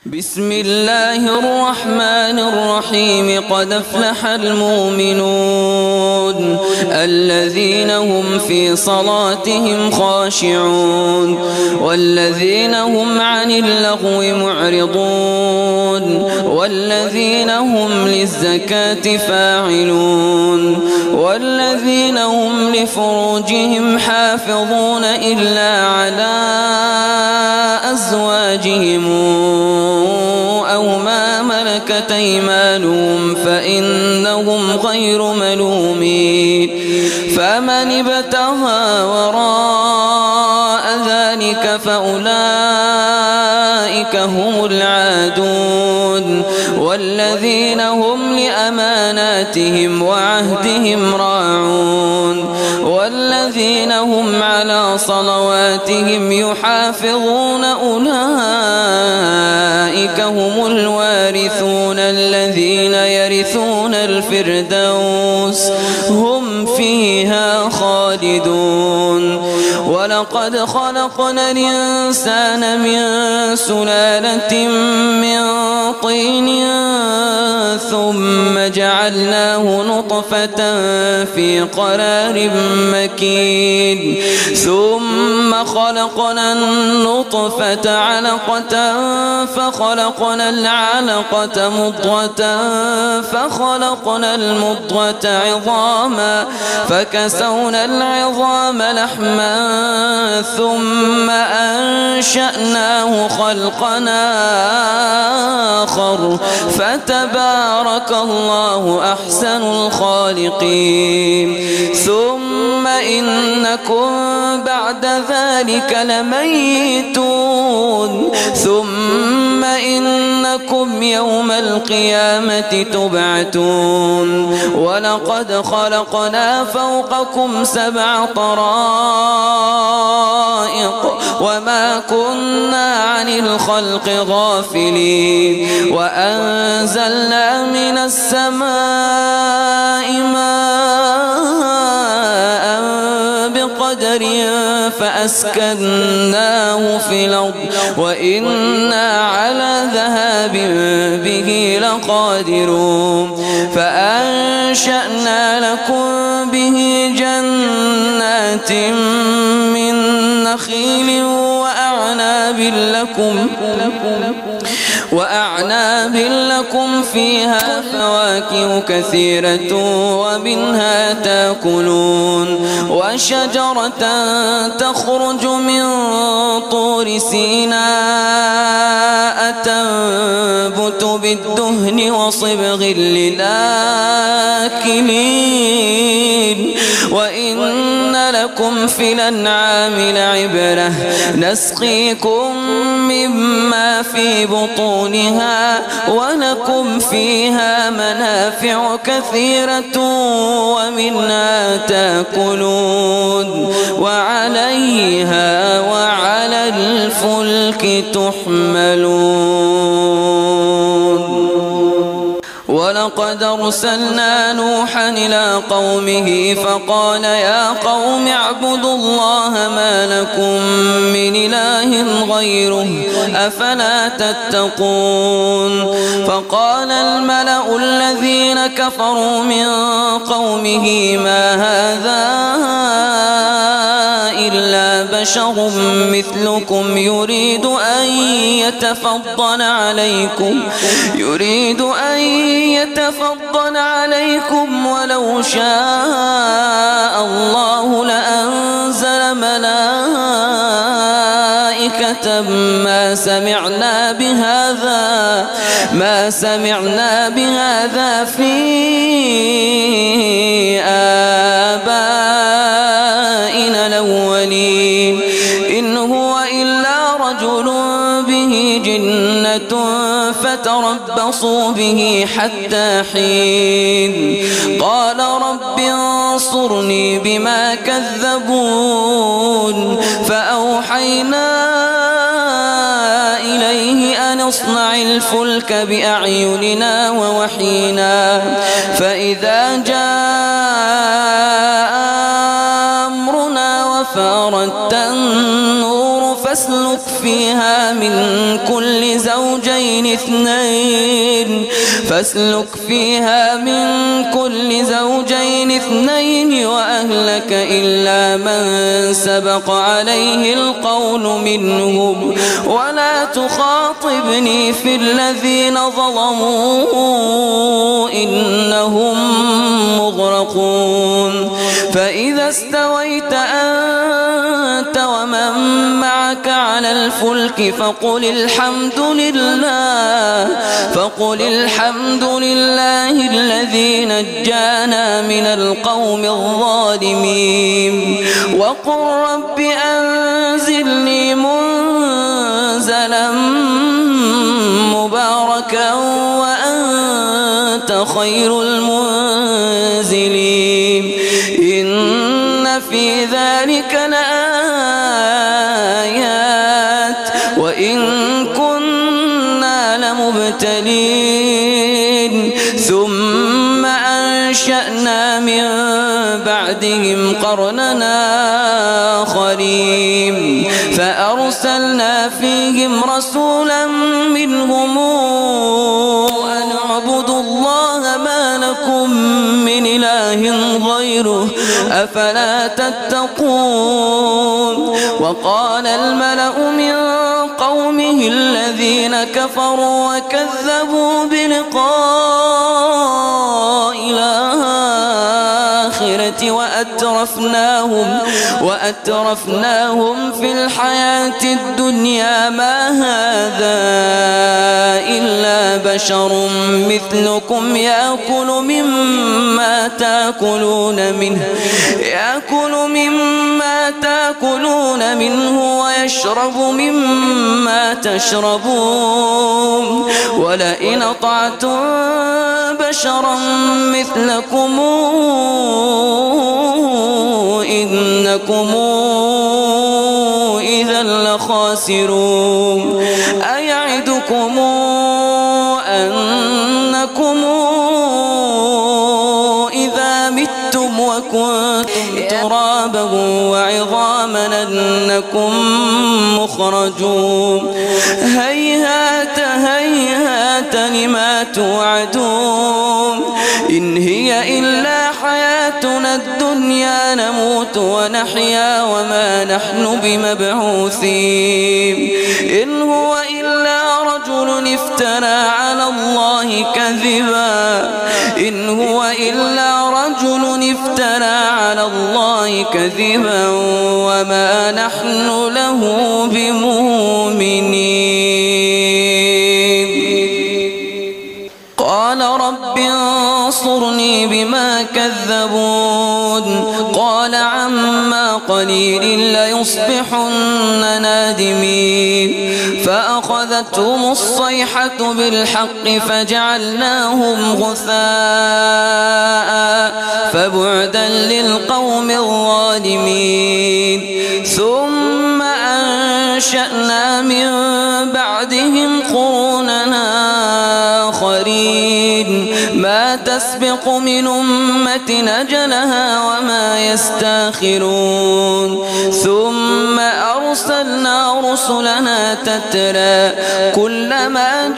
بسم الله الرحمن الرحيم. قد أفلح المؤمنون الذين هم في صلاتهم خاشعون والذين هم عن اللغو معرضون والذين هم للزكاة فاعلون والذين هم لفروجهم حافظون إلا على أزواجهم أو ما ملكت أيمانهم فإنهم غير ملومين. فمن ابتغى وراء ذلك فأولئك هم العادون والذين هم لأماناتهم وعهدهم راعون والذين هم على صلواتهم يحافظون أولئك هم الوارثون الذين يرثون الفردوس هم فيها خالدون. ولقد خلقنا الإنسان من سلالة من طين ثم جعلناه نطفة في قرار مكين ثم خلقنا النطفة علقة فخلقنا العلقة مضغة فخلقنا المضغة عظاما فكسونا العظام لحما ثم أنشأناه خلقنا آخر فتبارك الله أحسن الخالقين. ثم إنكم بعد ذلك لميتون ثم إنكم يوم القيامة تبعثون. ولقد خلقنا فوقكم 7 طرائق وما كنا عن الخلق غافلين وأنزلنا من السماء ماء بقدر فأسكناه في الأرض وإنا على ذهاب به لقادرون. فأنشأنا لكم به جنات من نخيل وأعناب لكم فيها فواكه كثيرة ومنها تأكلون وشجرة تخرج من طور سيناء تنبت بالدهن وصبغ للآكلين وإن لكم في الأنعام لعبرة نسقيكم مما في بطونها ولكم فيها منافع كثيرة ومنها تأكلون وعليها وعلى الفلك تحملون. ولقد أرسلنا نوحا إلى قومه فقال يا قوم اعبدوا الله ما لكم من إله غيره أفلا تتقون. فقال الملأ الذين كفروا من قومه ما هذا إلا بشر مثلكم يريد أن يتفضل عليكم ولو شاء الله لأنزل ملائكة ما سمعنا بهذا في آبائنا الأولين إن هو إلا رجل به جنة فتربصوا به حتى حين. قال رب انصرني بما كذبون. فأوحينا إليه أن اصنع الفلك بأعيننا ووحينا فإذا جاء أمرنا وفارت النور فاسلك فيها من كل زوجين اثنين وأهلك إلا من سبق عليه القول منهم ولا تخاطبني في الذين ظلموا إنهم مغرقون فإذا استويت أنت ومن معك على الفلك فقل الحمد لله الذي نجانا من القوم الظالمين وقل رب أنزلني منزلا مباركا وأنت خير المنزلين إن في ذلك لآيات وإن كنا لمبتلين ثم أنشأنا من بعدهم قرننا آخرين فأرسلنا فيهم رسولا منهم أن اعبدوا الله ما لكم من إله غيره أفلا تتقون وقال الملأ من قومه الذين كفروا وكذبوا بلقاء الآخرة وأترفناهم في الحياة الدنيا ما هذا إلا بشر مثلكم يأكل مما تأكلون منه ويشرب مما تشربون ولئن أطعتم بشرا مثلكم إنكم إذا لخاسرون أيعدكم أنكم إذا متم وكنتم ترابا وعظاما أنكم مخرجون هيهات لما توعدون إن هي إلا حياتنا الدنيا نموت ونحيا وما نحن بمبعوثين إن هو إلا رجل افترى على الله كذبا وما نحن له بمؤمنين قال رب انصرني بما كذبون قال عما قليل ليصبحن نادمين فأخذتهم الصيحة بالحق فجعلناهم غثاء فبعدا للقوم الظالمين ثم أنشأنا من بعدهم قروننا آخرين ما تسبق من أمة أجلها وما يستاخرون ثم أرسلنا رسلنا تترى كلما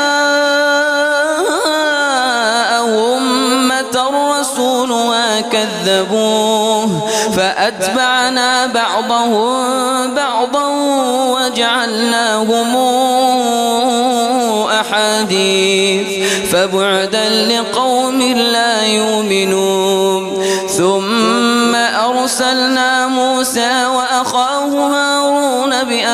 جاء أمة رسولها كذبوه فأتبعنا بعضهم بعضا وجعلناهم أحاديث فبعدا لقوم لا يؤمنون ثم أرسلنا موسى وأخاه هارون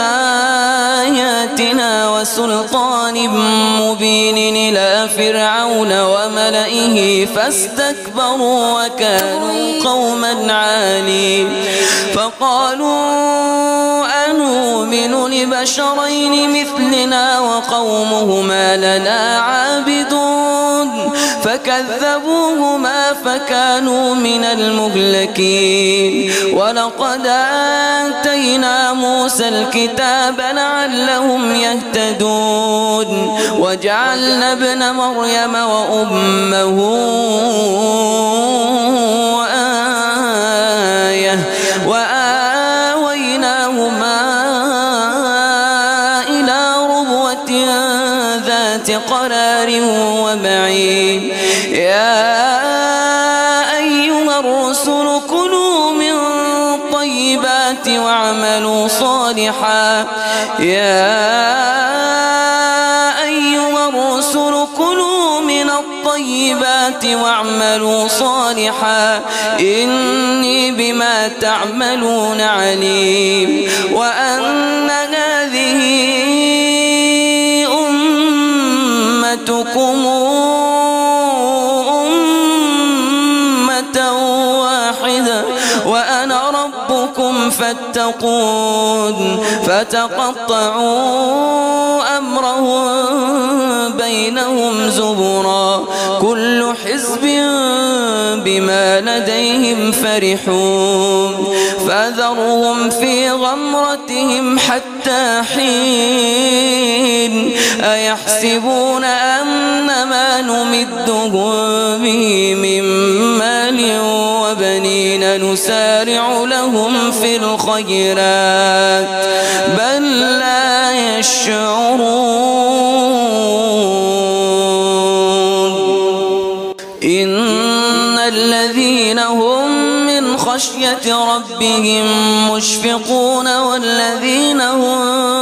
بآياتنا وسلطان مبين إلى فرعون وملئه فاستكبروا وكانوا قوما عالين فقالوا أنؤمن لبشرين مثلنا وقومهما لنا عابدون فكذبوهما فكانوا من المهلكين ولقد آتينا موسى الكتاب لعلهم يهتدون وجعلنا ابن مريم وأمه آية وآويناهما ذات قرار ومعين. يا أيها الرسل كلوا من الطيبات واعملوا صالحا. واعملوا صالحا إني بما تعملون عليم. وأن هذه أمتكم أمة واحدة وأنا ربكم فاتقون. فتقطعوا أمرهم بينهم زبرا كل حزب بما لديهم فرحون. فذرهم في غمرتهم حتى حين. أيحسبون أن ما نمدهم به من مال وبنين نسارع لهم في الخيرات بل لا يشعرون. إن الذين هم من خشية ربهم مشفقون والذين هم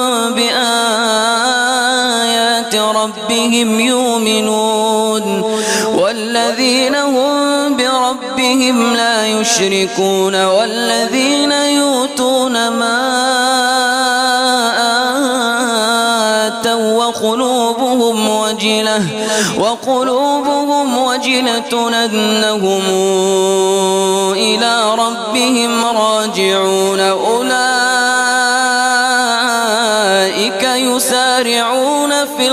بآيات ربهم يؤمنون والذين هم بربهم لا يشركون والذين يؤتون ما آتوا وقلوبهم وجلة أنهم إلى ربهم راجعون. أولئك يسارعون في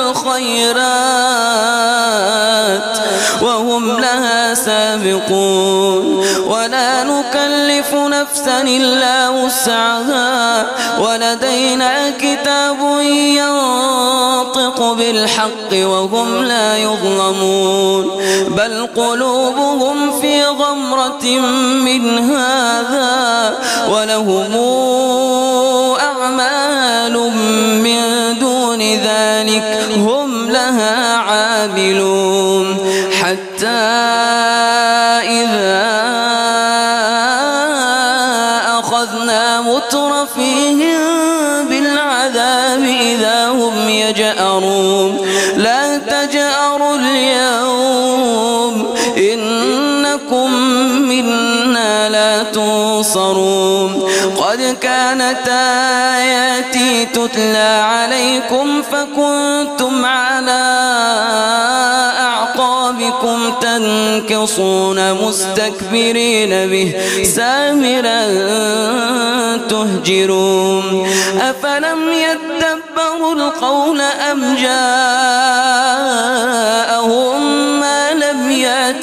الخيرات وهم لها سابقون. ولا نكلف نفسا إلا وسعها ولدينا كتاب ينطق بالحق وهم لا يظلمون. بل قلوبهم في غمرة من هذا ولهم أعمال من دون ذلك هم لها عاملون. حتى إذا أخذنا مترفيهم بالعذاب إذا هم يجأرون. لا تجأروا اليوم إنكم منا لا تنصرون. قد كانت آياتي تتلى عليكم فكنتم على أعقابكم تنكصون مستكبرين به سامرا تهجرون. أفلم يدبروا القول أم جاءهم ما لم يأت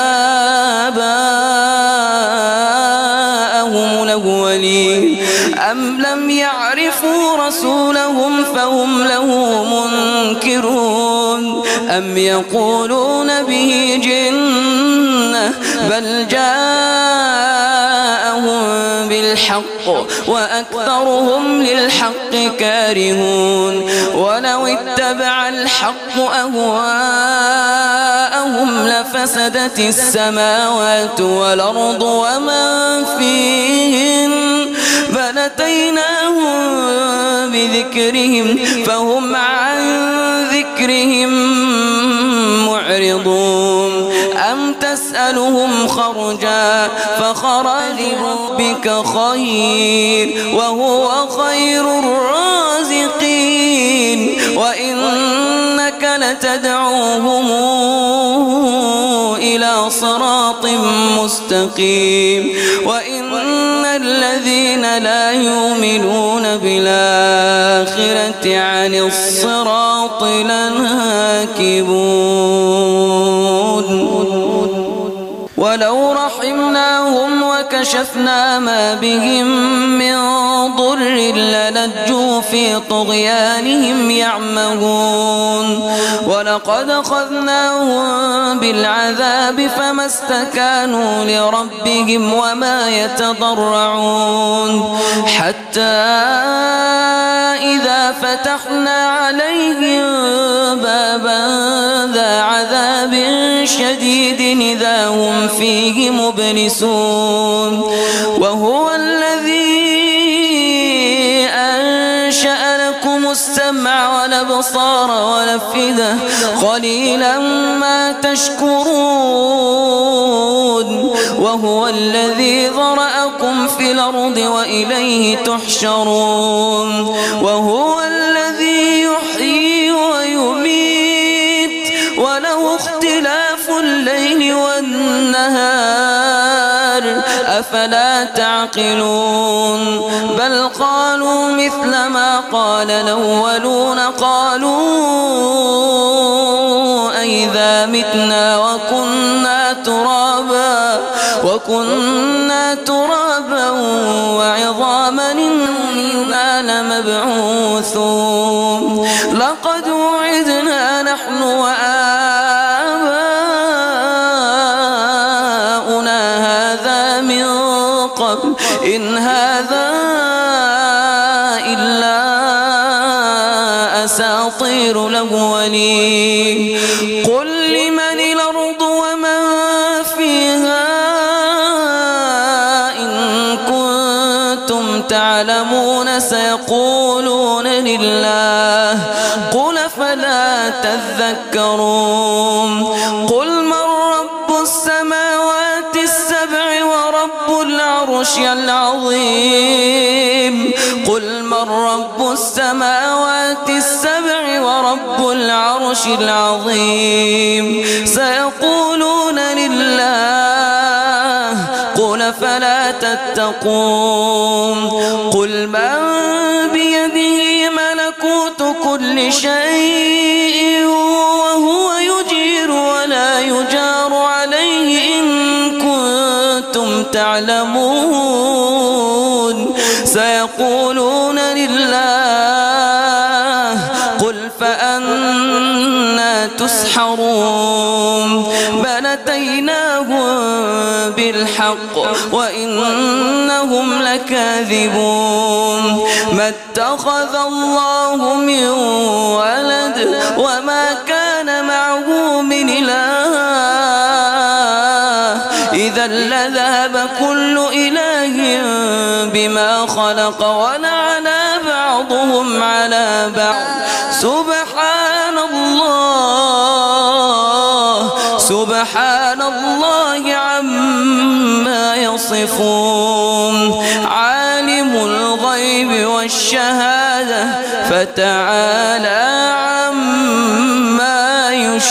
آباءهم الأولين أم لم يعرفوا رسولهم فهم له منكرون. أم يقولون به جنة بل جاءهم بالحق وأكثرهم للحق كارهون. ولو اتبع الحق أهواءهم لفسدت السماوات والأرض ومن فيهن بل أتيناهم بذكرهم فهم عن ذكرهم معرضون. أم تسألهم خرجا فخرج ربك خير وهو خير الرازقين. وإنك لتدعوهم إلى صراط مستقيم. وإن الذين لا يؤمنون بالآخرة عن الصراط لناكبون. ولو رحمناهم وكشفنا ما بهم من ضر للجوا في طغيانهم يعمهون. ولقد أخذناهم بالعذاب فما استكانوا لربهم وما يتضرعون. حتى إذا فتحنا عليهم بابا ذا عذاب شديد إذا هم فيه مبلسون وهو الذي أنشأ لكم السمع والأبصار والأفئدة قليلا ما تشكرون وهو الذي ذرأكم في الأرض وإليه تحشرون وهو الذي يحيي ويميت وله اختلاف الليل والنهار أفلا تعقلون بل قالوا مثل ما قال الأولون قالوا أئذا متنا وكنا ترابا وعظاما إنا لمبعوثون لقد وعدنا نحن وآباؤنا هذا من قبل إن هذا إلا أساطير الأولين قل لمن الأرض ومن فيها إن كنتم تعلمون سيقولون لله قل فلا تذكرون قل من رب السماوات السبع ورب العرش العظيم قل من رب السماوات السبع ورب العرش العظيم سيقولون لله قل فلا تتقون قل من بيده ملكوت كل شيء وهو يجير ولا يجار عليه إن كنتم تعلمون سيقولون لله قل فأنا تسحرون بل أتيناهم بالحق وإنهم لكاذبون ما اتخذ الله من ولد وما كان معه من إله إذا لذهب كل إله بما خلق ولعلى بعضهم على بعض سبحان الله عما يصفون عالم الغيب والشهادة فتعالى عما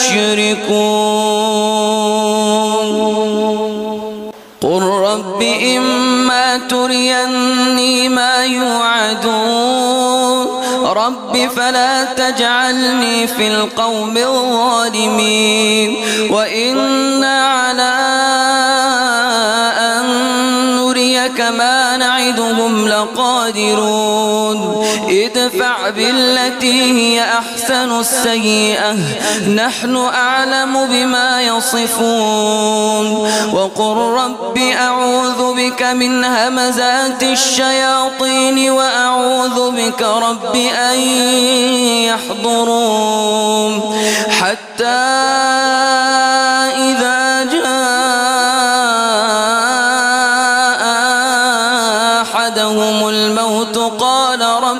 يشركون قل رب إما تريني ما يوعدون رب فلا تجعلني في القوم الظالمين وإنا على أن نريك ما نعدهم لقادرون ادفع بالتي هي أحسن السيئة نحن أعلم بما يصفون وقل رب أعوذ بك من همزات الشياطين وأعوذ بك رب أن يحضرون حتى إذا جاء أحدهم الموت قال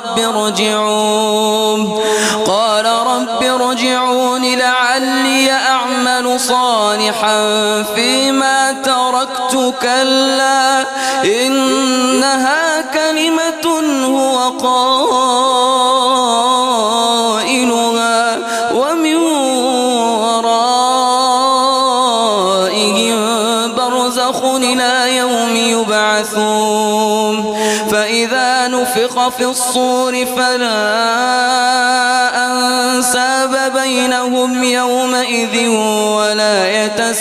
رب ارجعون لعلي أعمل صالحا فيما تركت كلا إنها كلمة هو قائلها ومن ورائهم برزخ إلى يوم يبعثون فإذا نفخ في الصور فلا أنساب بينهم يومئذ ولا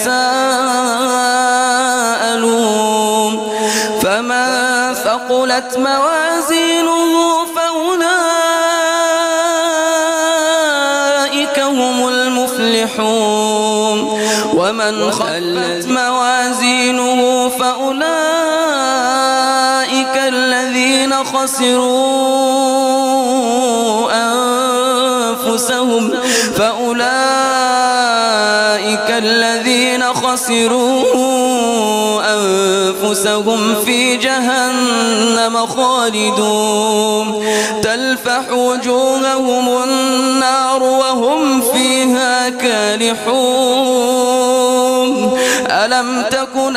يتساءلون فمن ثقلت موازينه فأولئك هم المفلحون ومن خفت موازينه فأولئك الذين خسروا أنفسهم فأولئك الذين خسروا أنفسهم في جهنم خالدون تلفح وجوههم النار وهم فيها كالحون ألم تكن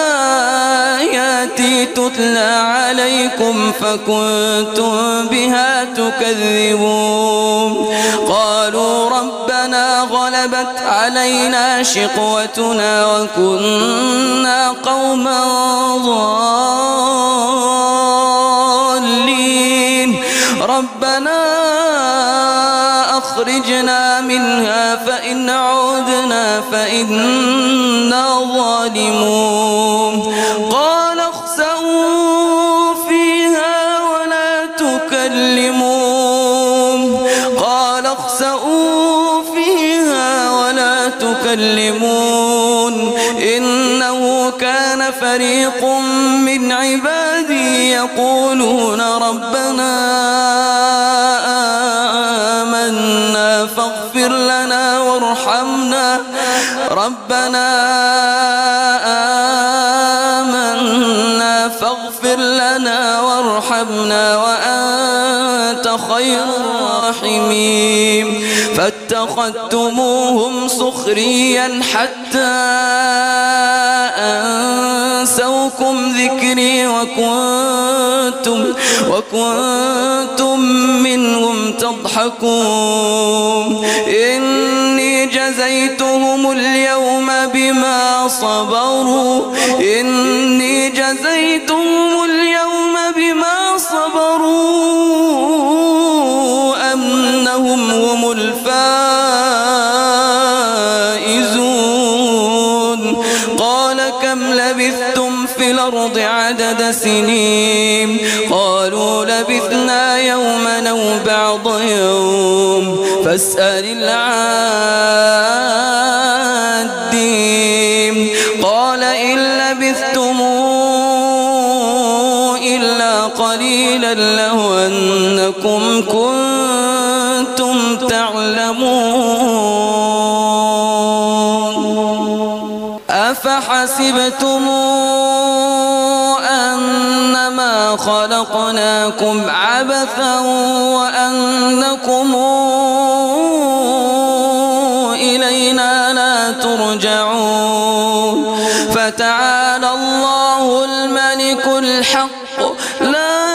آياتي تتلى عليكم فكنتم بها تكذبون قالوا ربنا غلبت علينا شقوتنا وكنا قوما ضالين ربنا أخرجنا منها فإن عدنا فإنا ظالمون قال اخسئوا فيها ولا تكلمون قال اخسئوا فيها ولا تكلمون إنه كان فريق من عبادي يقولون ربنا آمنا فاغفر لنا وارحمنا ربنا آمنا فاغفر لنا وارحمنا وأنت خير الراحمين فاتخذتموهم سخريا حتى أنسوكم ذكري وكنتم منهم تضحكون إني جزيتهم اليوم بما صبروا أنهم هم الفائزون قال كم لبثتم في الأرض عدد سنين قالوا لبثنا يوما أو بعض يوم فاسأل العادين قال إن لبثتم إلا قليلا لو أنكم كنتم تعلمون أفحسبتم أنما خلقناكم عبثا وأنكم إلينا لا ترجعون فتعالى الله الملك الحق لا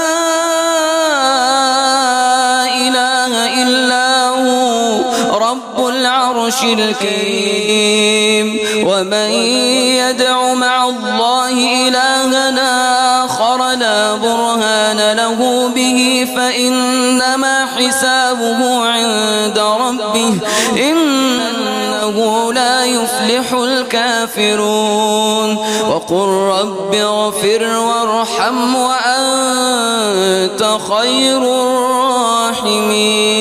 إله إلا هو رب العرش الكريم ومن يدع مع الله إلهنا آخر لا برهان له به فإنما حسابه عند ربه إنه لا يفلح الكافرون وقل رب اغفر وارحم وأنت خير الراحمين